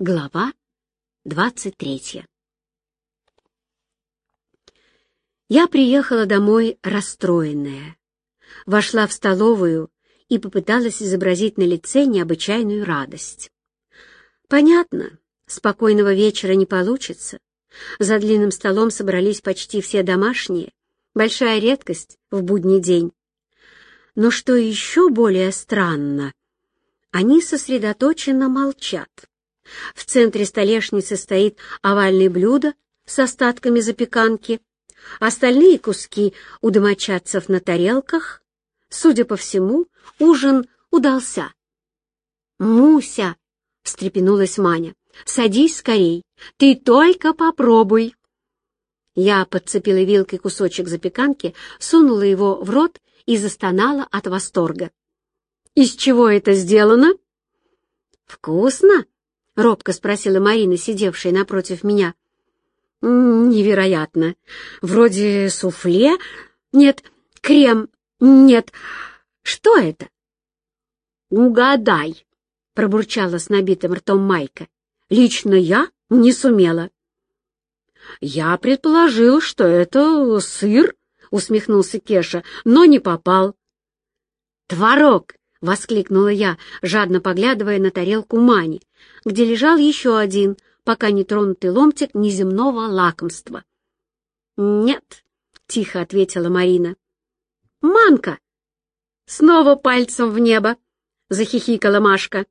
Глава 23. Я приехала домой расстроенная. Вошла в столовую и попыталась изобразить на лице необычайную радость. Понятно, спокойного вечера не получится. За длинным столом собрались почти все домашние, большая редкость в будний день. Но что еще более странно, они сосредоточенно молчат. В центре столешницы стоит овальное блюдо с остатками запеканки, остальные куски у домочадцев на тарелках. Судя по всему, ужин удался. «Муся!» — встрепенулась Маня. «Садись скорей, ты только попробуй!» Я подцепила вилкой кусочек запеканки, сунула его в рот и застонала от восторга. «Из чего это сделано?» «Вкусно?» — робко спросила Марина, сидевшая напротив меня. «Невероятно. Вроде суфле? Нет, крем? Нет. Что это?» «Угадай», — пробурчала с набитым ртом Майка. «Лично я не сумела». «Я предположил, что это сыр», — усмехнулся Кеша, — «но не попал». «Творог!» — воскликнула я, жадно поглядывая на тарелку Мани, где лежал еще один, пока не тронутый ломтик неземного лакомства. «Нет», — тихо ответила Марина. «Манка!» «Снова пальцем в небо!» — захихикала Машка.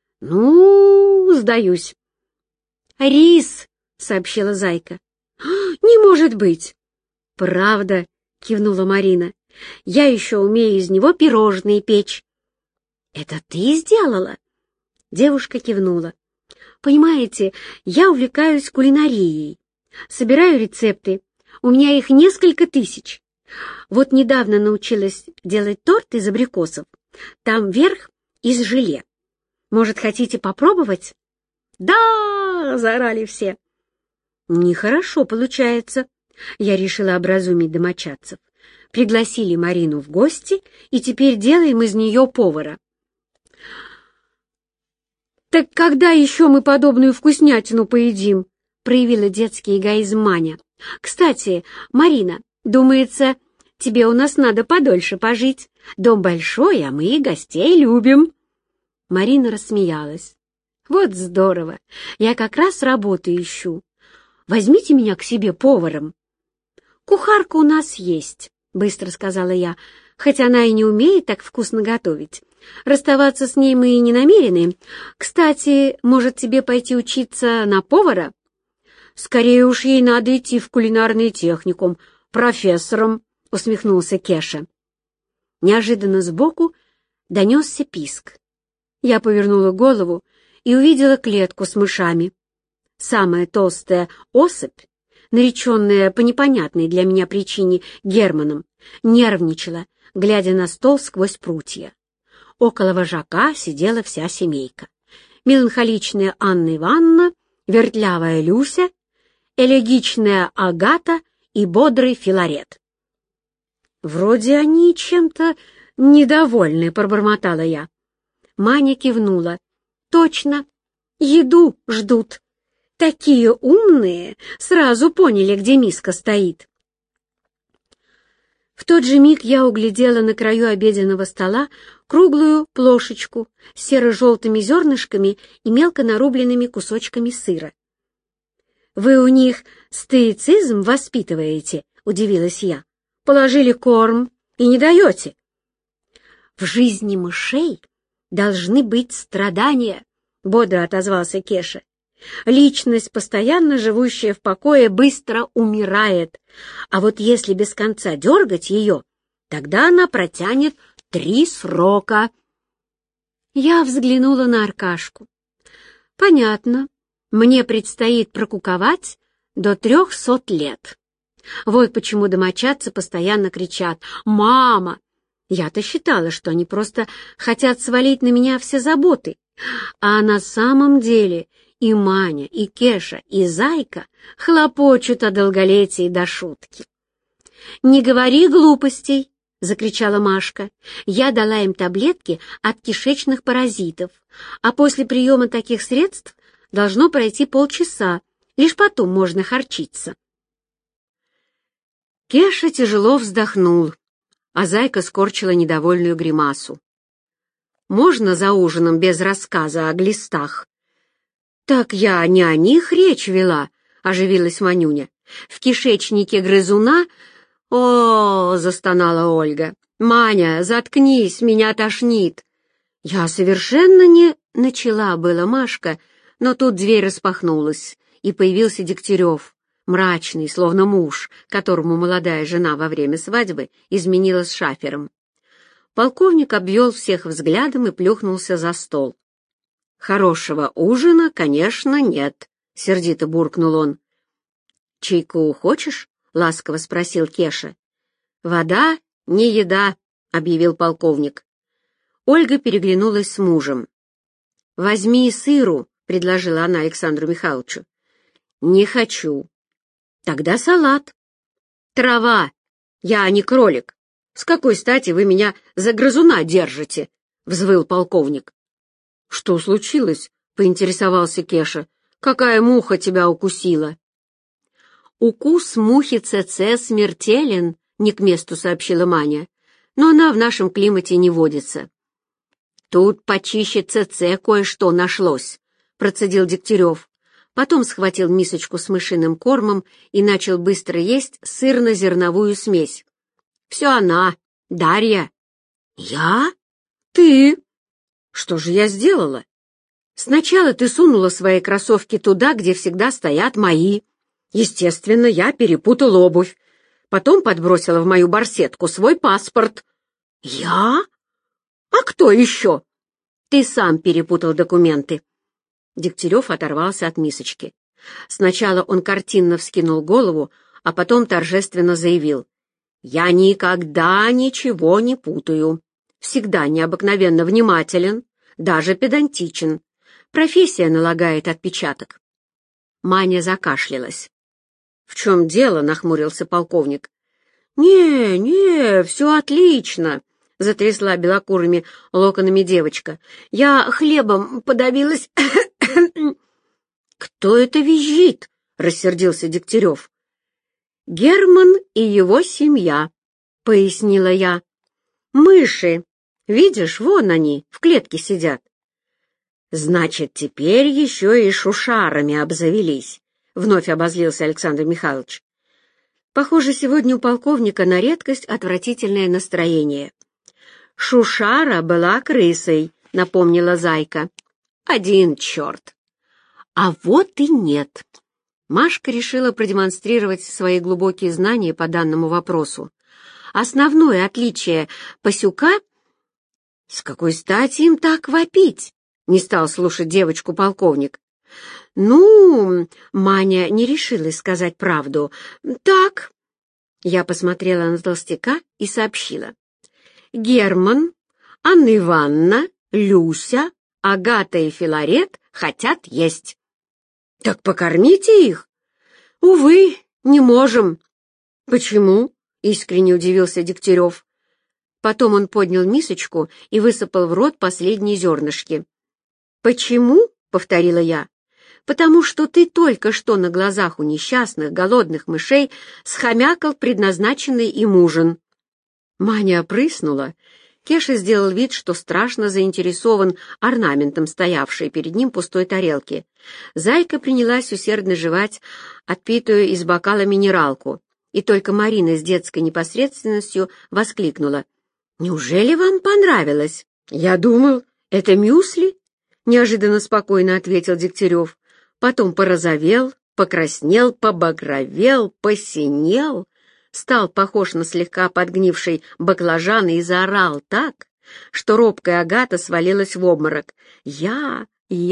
«Ну, сдаюсь». «Рис!» — сообщила Зайка. «Не может быть!» «Правда!» — кивнула Марина. «Я еще умею из него пирожные печь». «Это ты сделала?» Девушка кивнула. «Понимаете, я увлекаюсь кулинарией. Собираю рецепты. У меня их несколько тысяч. Вот недавно научилась делать торт из абрикосов. Там верх из желе. Может, хотите попробовать?» «Да!» — заорали все. «Нехорошо получается». Я решила образумить домочадцев. Пригласили Марину в гости, и теперь делаем из нее повара. «Так когда еще мы подобную вкуснятину поедим?» — проявила детский эгоизм Маня. «Кстати, Марина, думается, тебе у нас надо подольше пожить. Дом большой, а мы и гостей любим». Марина рассмеялась. «Вот здорово! Я как раз работу ищу. Возьмите меня к себе поваром». «Кухарка у нас есть», — быстро сказала я, «хоть она и не умеет так вкусно готовить. Расставаться с ней мы и не намерены. Кстати, может, тебе пойти учиться на повара?» «Скорее уж ей надо идти в кулинарный техникум, профессором», — усмехнулся Кеша. Неожиданно сбоку донесся писк. Я повернула голову и увидела клетку с мышами. Самая толстая особь, нареченная по непонятной для меня причине Германом, нервничала, глядя на стол сквозь прутья. Около вожака сидела вся семейка. Меланхоличная Анна Ивановна, вертлявая Люся, элегичная Агата и бодрый Филарет. «Вроде они чем-то недовольны», — пробормотала я. Маня кивнула. «Точно, еду ждут. Такие умные, сразу поняли, где миска стоит». В тот же миг я углядела на краю обеденного стола круглую плошечку с серо-желтыми зернышками и мелко нарубленными кусочками сыра. «Вы у них стоицизм воспитываете?» — удивилась я. «Положили корм и не даете». «В жизни мышей должны быть страдания», — бодро отозвался Кеша. «Личность, постоянно живущая в покое, быстро умирает, а вот если без конца дергать ее, тогда она протянет 3 срока». Я взглянула на Аркашку. «Понятно, мне предстоит прокуковать до 300 лет. Вот почему домочадцы постоянно кричат «Мама!». Я-то считала, что они просто хотят свалить на меня все заботы, а на самом деле и Маня, и Кеша, и Зайка хлопочут о долголетии до шутки. «Не говори глупостей!» — закричала Машка. «Я дала им таблетки от кишечных паразитов, а после приема таких средств Должно пройти полчаса, лишь потом можно харчиться. Кеша тяжело вздохнул, а Зайка скорчила недовольную гримасу. «Можно за ужином без рассказа о глистах?» «Так я не о них речь вела», — оживилась Манюня. «В кишечнике грызуна...» «О!» — застонала Ольга. «Маня, заткнись, меня тошнит!» «Я совершенно не...» — начала была Машка, но тут дверь распахнулась, и появился Дегтярев, мрачный, словно муж, которому молодая жена во время свадьбы изменила с шафером. Полковник обвел всех взглядом и плюхнулся за стол. «Хорошего ужина, конечно, нет», — сердито буркнул он. «Чайку хочешь?» — ласково спросил Кеша. «Вода не еда», — объявил полковник. Ольга переглянулась с мужем. «Возьми сыру», — предложила она Александру Михайловичу. «Не хочу». «Тогда салат». «Трава. Я не кролик. С какой стати вы меня за грызуна держите?» — взвыл полковник. «Что случилось?» — поинтересовался Кеша. «Какая муха тебя укусила?» «Укус мухи ЦЦ смертелен», — не к месту сообщила Маня. «Но она в нашем климате не водится». «Тут почище ЦЦ кое-что нашлось», — процедил Дегтярев. Потом схватил мисочку с мышиным кормом и начал быстро есть сырно-зерновую смесь. «Все она, Дарья». «Я? Ты? Что же я сделала?» «Сначала ты сунула свои кроссовки туда, где всегда стоят мои. Естественно, я перепутал обувь. Потом подбросила в мою барсетку свой паспорт». «Я? А кто еще?» «Ты сам перепутал документы». Дегтярев оторвался от мисочки. Сначала он картинно вскинул голову, а потом торжественно заявил. «Я никогда ничего не путаю. Всегда необыкновенно внимателен, даже педантичен. Профессия налагает отпечаток». Маня закашлялась. «В чем дело?» — нахмурился полковник. «Не, все отлично», — затрясла белокурыми локонами девочка. «Я хлебом подавилась». «Кто это визжит?» — рассердился Дегтярев. «Герман и его семья», — пояснила я. «Мыши. Видишь, вон они, в клетке сидят». «Значит, теперь еще и шушарами обзавелись», — вновь обозлился Александр Михайлович. Похоже, сегодня у полковника на редкость отвратительное настроение. «Шушара была крысой», — напомнила Зайка. «Один черт». «А вот и нет». Машка решила продемонстрировать свои глубокие знания по данному вопросу. Основное отличие пасюка... «С какой стати им так вопить?» — не стал слушать девочку полковник. «Ну...» — Маня не решилась сказать правду. «Так...» — я посмотрела на толстяка и сообщила. «Герман, Анна Ивановна, Люся, Агата и Филарет хотят есть». «Так покормите их». «Увы, не можем». «Почему?» — искренне удивился Дегтярев. Потом он поднял мисочку и высыпал в рот последние зернышки. «Почему?» — повторила я. «Потому что ты только что на глазах у несчастных голодных мышей схомякал предназначенный им ужин». Маня опрыснула. Кеша сделал вид, что страшно заинтересован орнаментом стоявшей перед ним пустой тарелки. Зайка принялась усердно жевать отпитую из бокала минералку, и только Марина с детской непосредственностью воскликнула. «Неужели вам понравилось?» «Я думал, это мюсли?» — неожиданно спокойно ответил Дегтярев. Потом порозовел, покраснел, побагровел, посинел, стал похож на слегка подгнивший баклажан и заорал так, что робкая Агата свалилась в обморок. «Я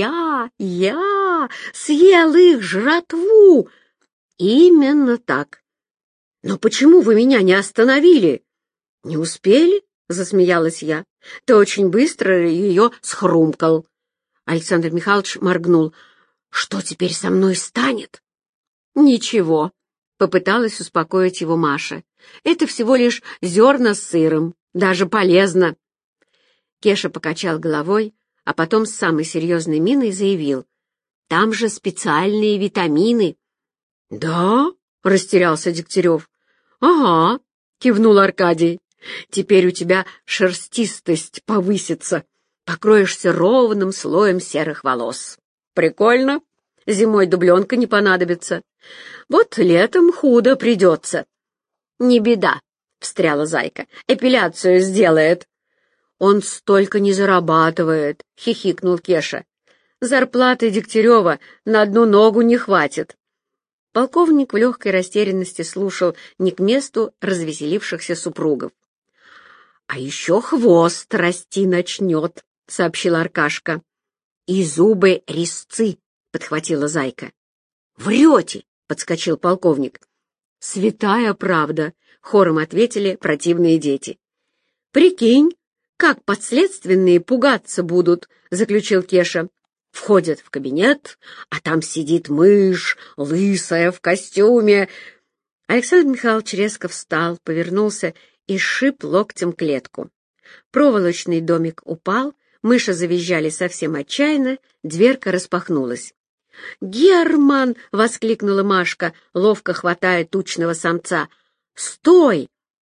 съел их жратву!» «Именно так!» «Но почему вы меня не остановили?» «Не успели?» — засмеялась я. «Ты очень быстро ее схрумкал». Александр Михайлович моргнул. «Что теперь со мной станет?» «Ничего», — попыталась успокоить его Маша. «Это всего лишь зерна с сыром, даже полезно». Кеша покачал головой, а потом с самой серьезной миной заявил. Там же специальные витамины». «Да?» — растерялся Дегтярев. «Ага», — кивнул Аркадий. «Теперь у тебя шерстистость повысится, покроешься ровным слоем серых волос. Прикольно, зимой дубленка не понадобится. Вот летом худо придется». «Не беда», — встряла Зайка, — «эпиляцию сделает». «Он столько не зарабатывает», — хихикнул Кеша. «Зарплаты Дегтярева на одну ногу не хватит». Полковник в легкой растерянности слушал не к месту развеселившихся супругов. «А еще хвост расти начнет», — сообщил Аркашка. «И зубы резцы», — подхватила Зайка. «Врете», — подскочил полковник. «Святая правда», — хором ответили противные дети. «Прикинь, как подследственные пугаться будут», — заключил Кеша. «Входят в кабинет, а там сидит мышь, лысая, в костюме». Александр Михайлович резко встал, повернулся и сшиб локтем клетку. Проволочный домик упал, мыши завизжали совсем отчаянно, дверка распахнулась. «Герман!» — воскликнула Машка, ловко хватая тучного самца. «Стой!»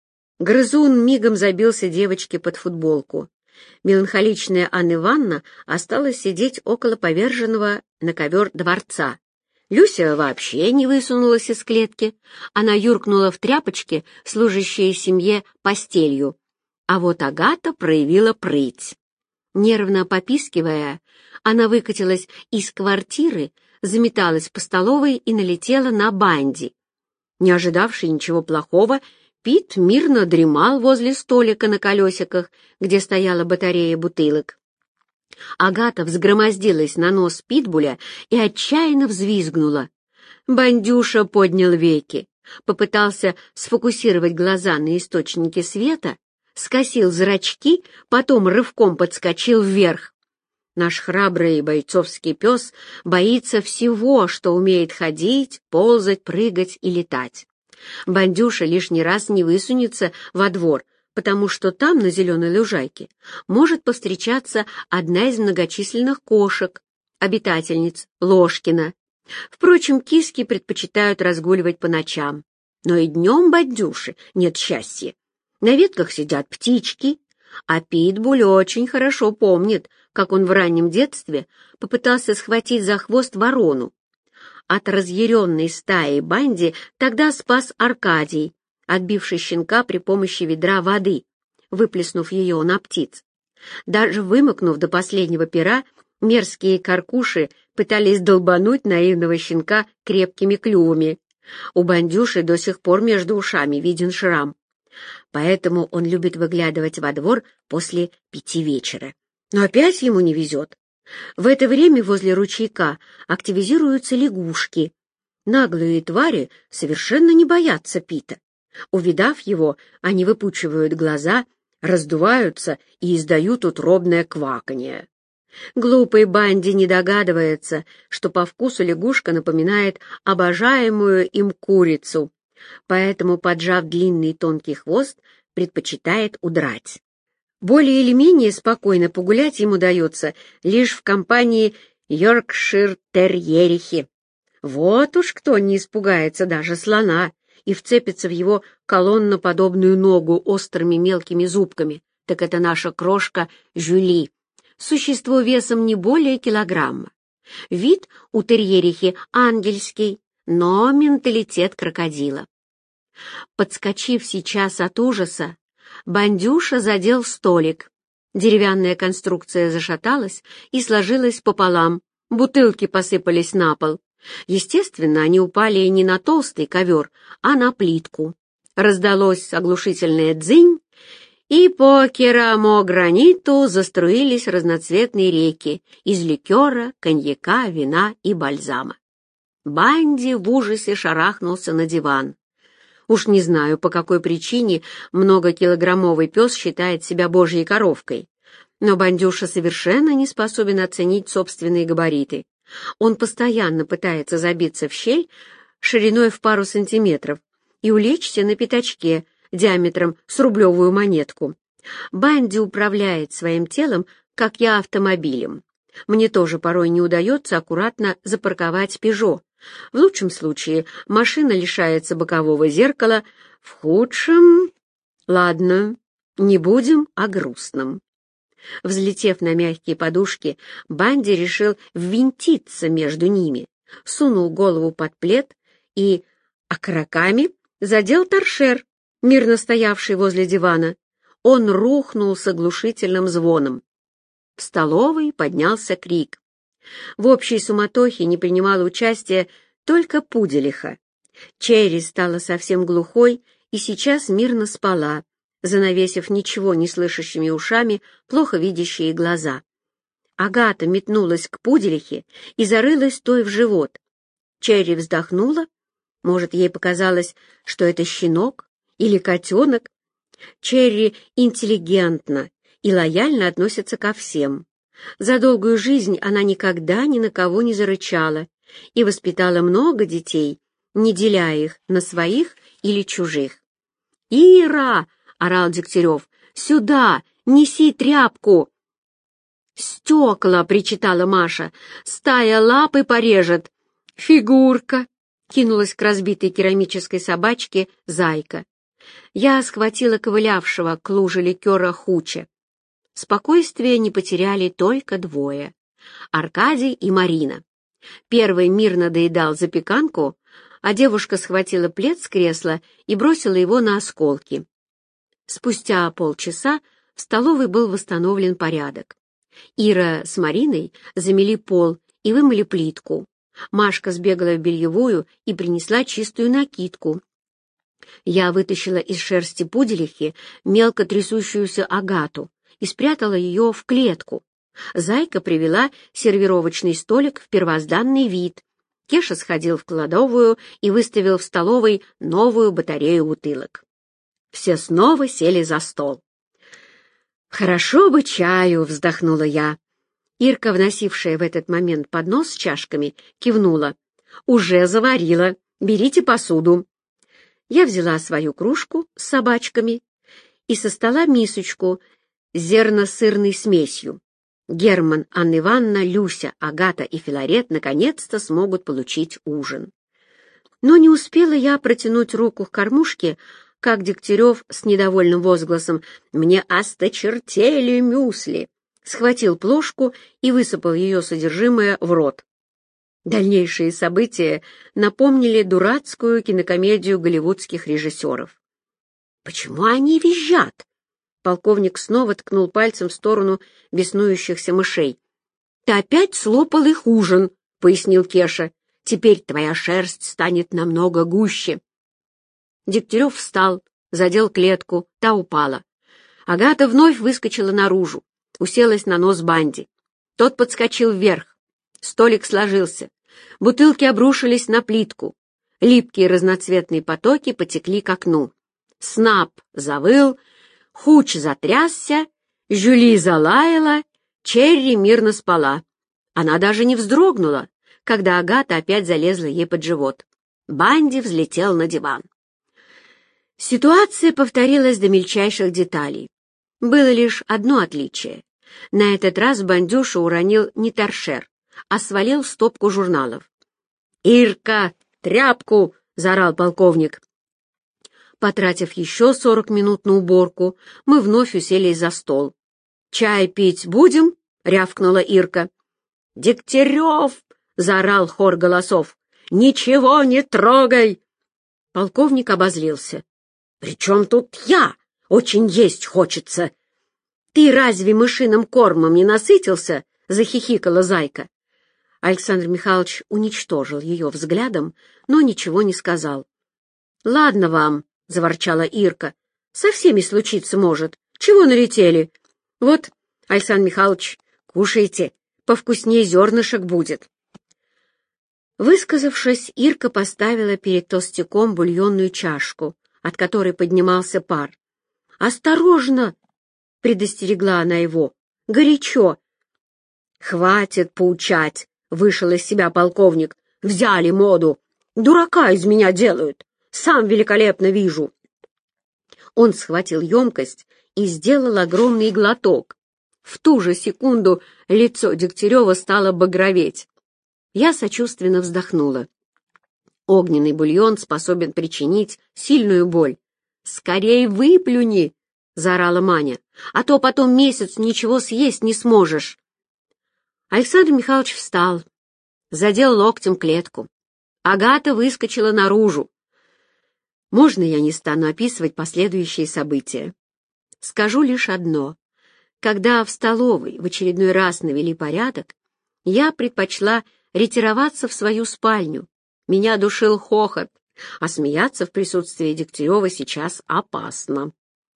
Грызун мигом забился девочке под футболку. Меланхоличная Анна Ивановна осталась сидеть около поверженного на ковер дворца. Люся вообще не высунулась из клетки. Она юркнула в тряпочки, служащие семье постелью. А вот Агата проявила прыть. Нервно попискивая, она выкатилась из квартиры, заметалась по столовой и налетела на Банди. Не ожидавший ничего плохого, Пит мирно дремал возле столика на колесиках, где стояла батарея бутылок. Агата взгромоздилась на нос питбуля и отчаянно взвизгнула. Бандюша поднял веки, попытался сфокусировать глаза на источнике света, скосил зрачки, потом рывком подскочил вверх. Наш храбрый бойцовский пес боится всего, что умеет ходить, ползать, прыгать и летать. Бандюша лишний раз не высунется во двор, потому что там, на зеленой лужайке, может повстречаться одна из многочисленных кошек, обитательниц Ложкина. Впрочем, киски предпочитают разгуливать по ночам. Но и днем бандюши нет счастья. На ветках сидят птички, а Питбуль очень хорошо помнит, как он в раннем детстве попытался схватить за хвост ворону. От разъяренной стаи Банди тогда спас Аркадий, отбивший щенка при помощи ведра воды, выплеснув ее на птиц. Даже вымокнув до последнего пера, мерзкие каркуши пытались долбануть наивного щенка крепкими клювами. У Бандюши до сих пор между ушами виден шрам. Поэтому он любит выглядывать во двор после 5 вечера. Но опять ему не везет. В это время возле ручейка активизируются лягушки. Наглые твари совершенно не боятся Пита. Увидав его, они выпучивают глаза, раздуваются и издают утробное кваканье. Глупый Банди не догадывается, что по вкусу лягушка напоминает обожаемую им курицу, поэтому, поджав длинный тонкий хвост, предпочитает удрать. Более или менее спокойно погулять ему удается лишь в компании йоркшир-терьерихи. Вот уж кто не испугается даже слона и вцепится в его колонноподобную ногу острыми мелкими зубками, так это наша крошка Жюли. Существо весом не более килограмма. Вид у терьерихи ангельский, но менталитет крокодила. Подскочив сейчас от ужаса, Бандюша задел столик. Деревянная конструкция зашаталась и сложилась пополам, бутылки посыпались на пол. Естественно, они упали не на толстый ковер, а на плитку. Раздалось оглушительное дзынь, и по керамограниту заструились разноцветные реки из ликера, коньяка, вина и бальзама. Банди в ужасе шарахнулся на диван. Уж не знаю, по какой причине многокилограммовый пес считает себя божьей коровкой, но Бандюша совершенно не способен оценить собственные габариты. Он постоянно пытается забиться в щель шириной в пару сантиметров и улечься на пятачке диаметром с рублевую монетку. Банди управляет своим телом, как я автомобилем. Мне тоже порой не удается аккуратно запарковать «Пежо». В лучшем случае машина лишается бокового зеркала, в худшем... Ладно, не будем о грустном. Взлетев на мягкие подушки, Банди решил ввинтиться между ними, сунул голову под плед и окороками задел торшер, мирно стоявший возле дивана. Он рухнул с оглушительным звоном. В столовой поднялся крик. В общей суматохе не принимала участия только Пуделиха. Черри стала совсем глухой и сейчас мирно спала, занавесив ничего не слышащими ушами плохо видящие глаза. Агата метнулась к Пуделихе и зарылась той в живот. Черри вздохнула. Может, ей показалось, что это щенок или котенок. Черри интеллигентна и лояльно относится ко всем. За долгую жизнь она никогда ни на кого не зарычала и воспитала много детей, не деля их на своих или чужих. «Ира!» — орал Дегтярев. «Сюда! Неси тряпку!» «Стекла!» — причитала Маша. «Стая лапы порежет!» «Фигурка!» — кинулась к разбитой керамической собачке Зайка. Я схватила ковылявшего к луже ликера Хуча. Спокойствие не потеряли только двое — Аркадий и Марина. Первый мирно доедал запеканку, а девушка схватила плед с кресла и бросила его на осколки. Спустя полчаса в столовой был восстановлен порядок. Ира с Мариной замели пол и вымыли плитку. Машка сбегала в бельевую и принесла чистую накидку. Я вытащила из шерсти Пуделихи мелко трясущуюся Агату и спрятала ее в клетку. Зайка привела сервировочный столик в первозданный вид. Кеша сходил в кладовую и выставил в столовой новую батарею бутылок. Все снова сели за стол. «Хорошо бы чаю!» — вздохнула я. Ирка, вносившая в этот момент поднос с чашками, кивнула. «Уже заварила. Берите посуду». Я взяла свою кружку с собачками и со стола мисочку с зерно-сырной смесью. Герман, Анна Ивановна, Люся, Агата и Филарет наконец-то смогут получить ужин. Но не успела я протянуть руку к кормушке, как Дегтярев с недовольным возгласом «Мне осточертели мюсли!» схватил плошку и высыпал ее содержимое в рот. Дальнейшие события напомнили дурацкую кинокомедию голливудских режиссеров. «Почему они визжат?» Полковник снова ткнул пальцем в сторону беснующихся мышей. «Ты опять слопал их ужин», — пояснил Кеша. «Теперь твоя шерсть станет намного гуще». Дегтярев встал, задел клетку, та упала. Агата вновь выскочила наружу, уселась на нос Банди. Тот подскочил вверх. Столик сложился. Бутылки обрушились на плитку. Липкие разноцветные потоки потекли к окну. Снап завыл, Хуч затрясся, Жюли залаяла, Черри мирно спала. Она даже не вздрогнула, когда Агата опять залезла ей под живот. Банди взлетел на диван. Ситуация повторилась до мельчайших деталей. Было лишь одно отличие. На этот раз Бандюша уронил не торшер, а свалил стопку журналов. «Ирка, тряпку!» — заорал полковник. Потратив еще 40 минут на уборку, мы вновь уселись за стол. «Чай пить будем?» — рявкнула Ирка. «Дегтярев!» — заорал хор голосов. «Ничего не трогай!» Полковник обозлился. «При чем тут я? Очень есть хочется!» «Ты разве мышиным кормом не насытился?» — захихикала Зайка. Александр Михайлович уничтожил ее взглядом, но ничего не сказал. «Ладно вам», — заворчала Ирка, — «со всеми случиться может. Чего налетели? Вот, Александр Михайлович, кушайте, повкуснее зернышек будет». Высказавшись, Ирка поставила перед толстяком бульонную чашку, от которой поднимался пар. «Осторожно!» — предостерегла она его. «Горячо!» «Хватит поучать!» — вышел из себя полковник. «Взяли моду! Дурака из меня делают! Сам великолепно вижу!» Он схватил емкость и сделал огромный глоток. В ту же секунду лицо Дегтярева стало багроветь. Я сочувственно вздохнула. Огненный бульон способен причинить сильную боль. «Скорей выплюни!» — заорала Маня. «А то потом месяц ничего съесть не сможешь». Александр Михайлович встал, задел локтем клетку. Агата выскочила наружу. Можно я не стану описывать последующие события? Скажу лишь одно. Когда в столовой в очередной раз навели порядок, я предпочла ретироваться в свою спальню. Меня душил хохот, а смеяться в присутствии Дегтярева сейчас опасно.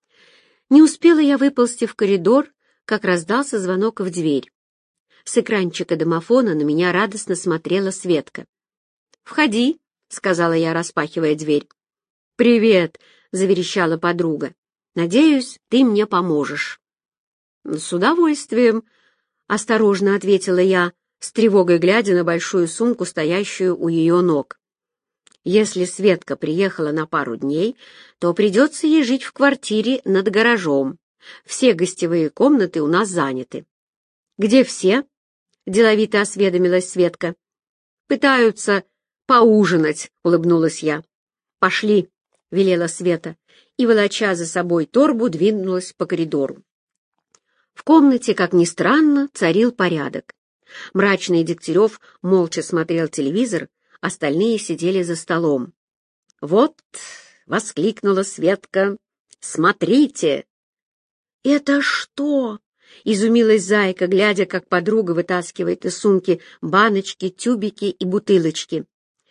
Не успела я выползти в коридор, как раздался звонок в дверь. С экранчика домофона на меня радостно смотрела Светка. «Входи», — сказала я, распахивая дверь. «Привет», — заверещала подруга. «Надеюсь, ты мне поможешь». «С удовольствием», — осторожно ответила я, с тревогой глядя на большую сумку, стоящую у ее ног. «Если Светка приехала на пару дней, то придется ей жить в квартире над гаражом. Все гостевые комнаты у нас заняты». «Где все?» — деловито осведомилась Светка. «Пытаются поужинать», — улыбнулась я. «Пошли», — велела Света, и, волоча за собой торбу, двинулась по коридору. В комнате, как ни странно, царил порядок. Мрачный Дегтярев молча смотрел телевизор, остальные сидели за столом. «Вот», — воскликнула Светка, — «смотрите!» «Это что?» — изумилась Зайка, глядя, как подруга вытаскивает из сумки баночки, тюбики и бутылочки.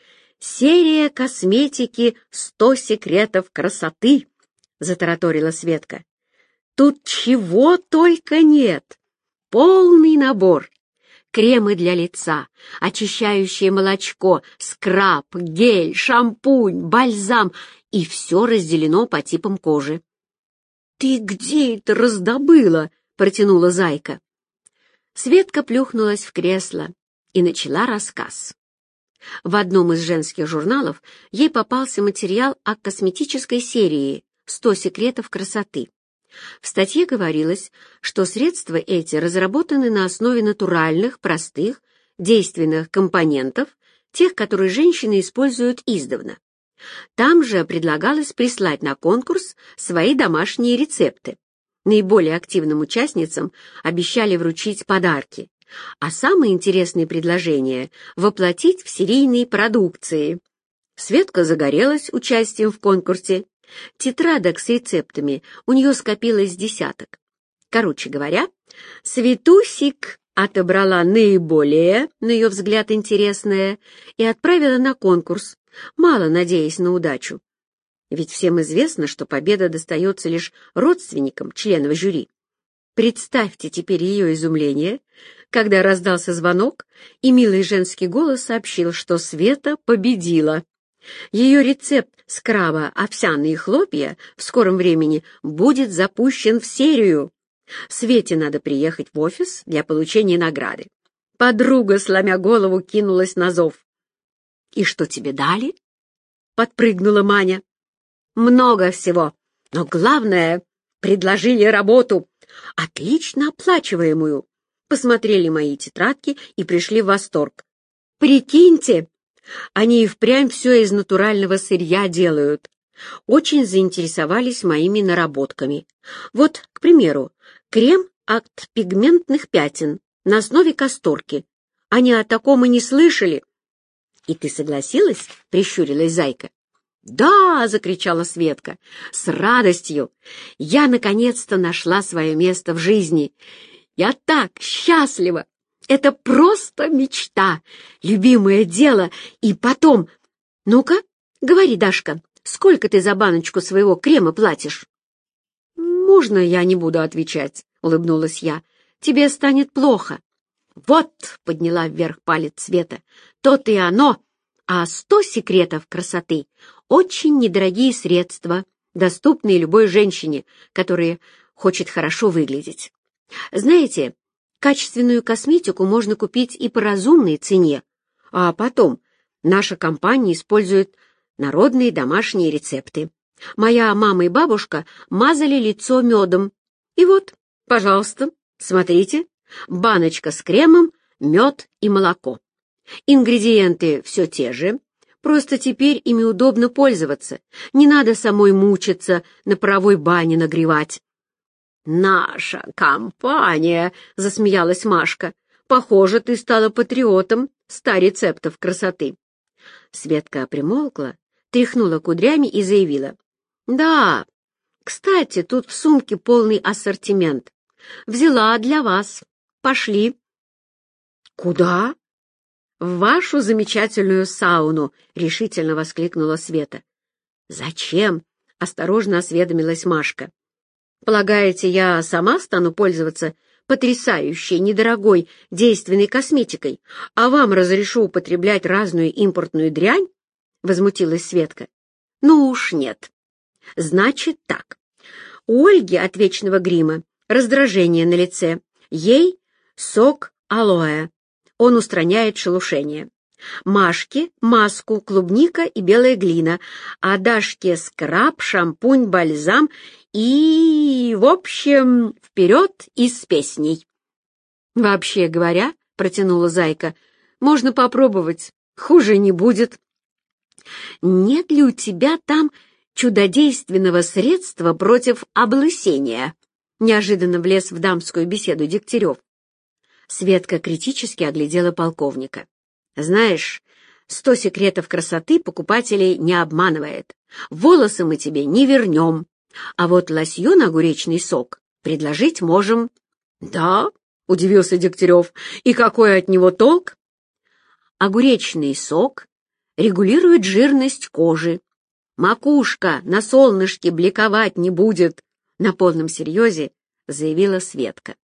«Серия косметики «100 секретов красоты», — затараторила Светка. «Тут чего только нет! Полный набор! Кремы для лица, очищающее молочко, скраб, гель, шампунь, бальзам, и все разделено по типам кожи». «Ты где это раздобыла?» — протянула Зайка. Светка плюхнулась в кресло и начала рассказ. В одном из женских журналов ей попался материал о косметической серии «100 секретов красоты». В статье говорилось, что средства эти разработаны на основе натуральных, простых, действенных компонентов, тех, которые женщины используют издавна. Там же предлагалось прислать на конкурс свои домашние рецепты. Наиболее активным участницам обещали вручить подарки, а самые интересные предложения воплотить в серийные продукции. Светка загорелась участием в конкурсе. Тетрадок с рецептами у нее скопилось десяток. Короче говоря, Светусик отобрала наиболее, на ее взгляд, интересное и отправила на конкурс, мало надеясь на удачу. Ведь всем известно, что победа достается лишь родственникам членов жюри. Представьте теперь ее изумление, когда раздался звонок, и милый женский голос сообщил, что Света победила. Ее рецепт скраба «Овсяные хлопья» в скором времени будет запущен в серию. Свете надо приехать в офис для получения награды. Подруга, сломя голову, кинулась на зов. «И что тебе дали?» — подпрыгнула Маня. «Много всего, но главное — предложили работу, отлично оплачиваемую. Посмотрели мои тетрадки и пришли в восторг. Прикиньте, они и впрямь все из натурального сырья делают. Очень заинтересовались моими наработками. Вот, к примеру, крем от пигментных пятен на основе касторки. Они о таком и не слышали». «И ты согласилась?» — прищурилась Зайка. «Да!» — закричала Светка. «С радостью! Я наконец-то нашла свое место в жизни. Я так счастлива! Это просто мечта, любимое дело. И потом... Ну-ка, говори, Дашка, сколько ты за баночку своего крема платишь?» «Можно я не буду отвечать?» — улыбнулась я. «Тебе станет плохо». «Вот!» — подняла вверх палец Света. «То-то и оно! А 100 секретов красоты — очень недорогие средства, доступные любой женщине, которая хочет хорошо выглядеть. Знаете, качественную косметику можно купить и по разумной цене, а потом наша компания использует народные домашние рецепты. Моя мама и бабушка мазали лицо медом. И вот, пожалуйста, Смотрите, баночка с кремом, мед и молоко. Ингредиенты все те же, просто теперь ими удобно пользоваться. Не надо самой мучиться, на паровой бане нагревать. «Наша компания!» — засмеялась Машка. «Похоже, ты стала патриотом 100 рецептов красоты». Светка примолкла, тряхнула кудрями и заявила. «Да, кстати, тут в сумке полный ассортимент. Взяла для вас. Пошли». «Куда?» «В вашу замечательную сауну», — решительно воскликнула Света. «Зачем?» — осторожно осведомилась Машка. «Полагаете, я сама стану пользоваться потрясающей, недорогой, действенной косметикой, а вам разрешу употреблять разную импортную дрянь?» — возмутилась Светка. «Ну уж нет. Значит так. У Ольги от вечного грима раздражение на лице. Ей сок алоэ. Он устраняет шелушение. Машке маску, клубника и белая глина, а Дашке скраб, шампунь, бальзам и, в общем, вперед и с песней. «Вообще говоря, — протянула Зайка, — можно попробовать, хуже не будет». «Нет ли у тебя там чудодейственного средства против облысения?» — неожиданно влез в дамскую беседу Дегтярев. Светка критически оглядела полковника. «Знаешь, 100 секретов красоты покупателей не обманывает. Волосы мы тебе не вернем, а вот лосьон огуречный сок предложить можем». «Да?» — удивился Дегтярев. «И какой от него толк?» «Огуречный сок регулирует жирность кожи. Макушка на солнышке бликовать не будет», — на полном серьезе заявила Светка.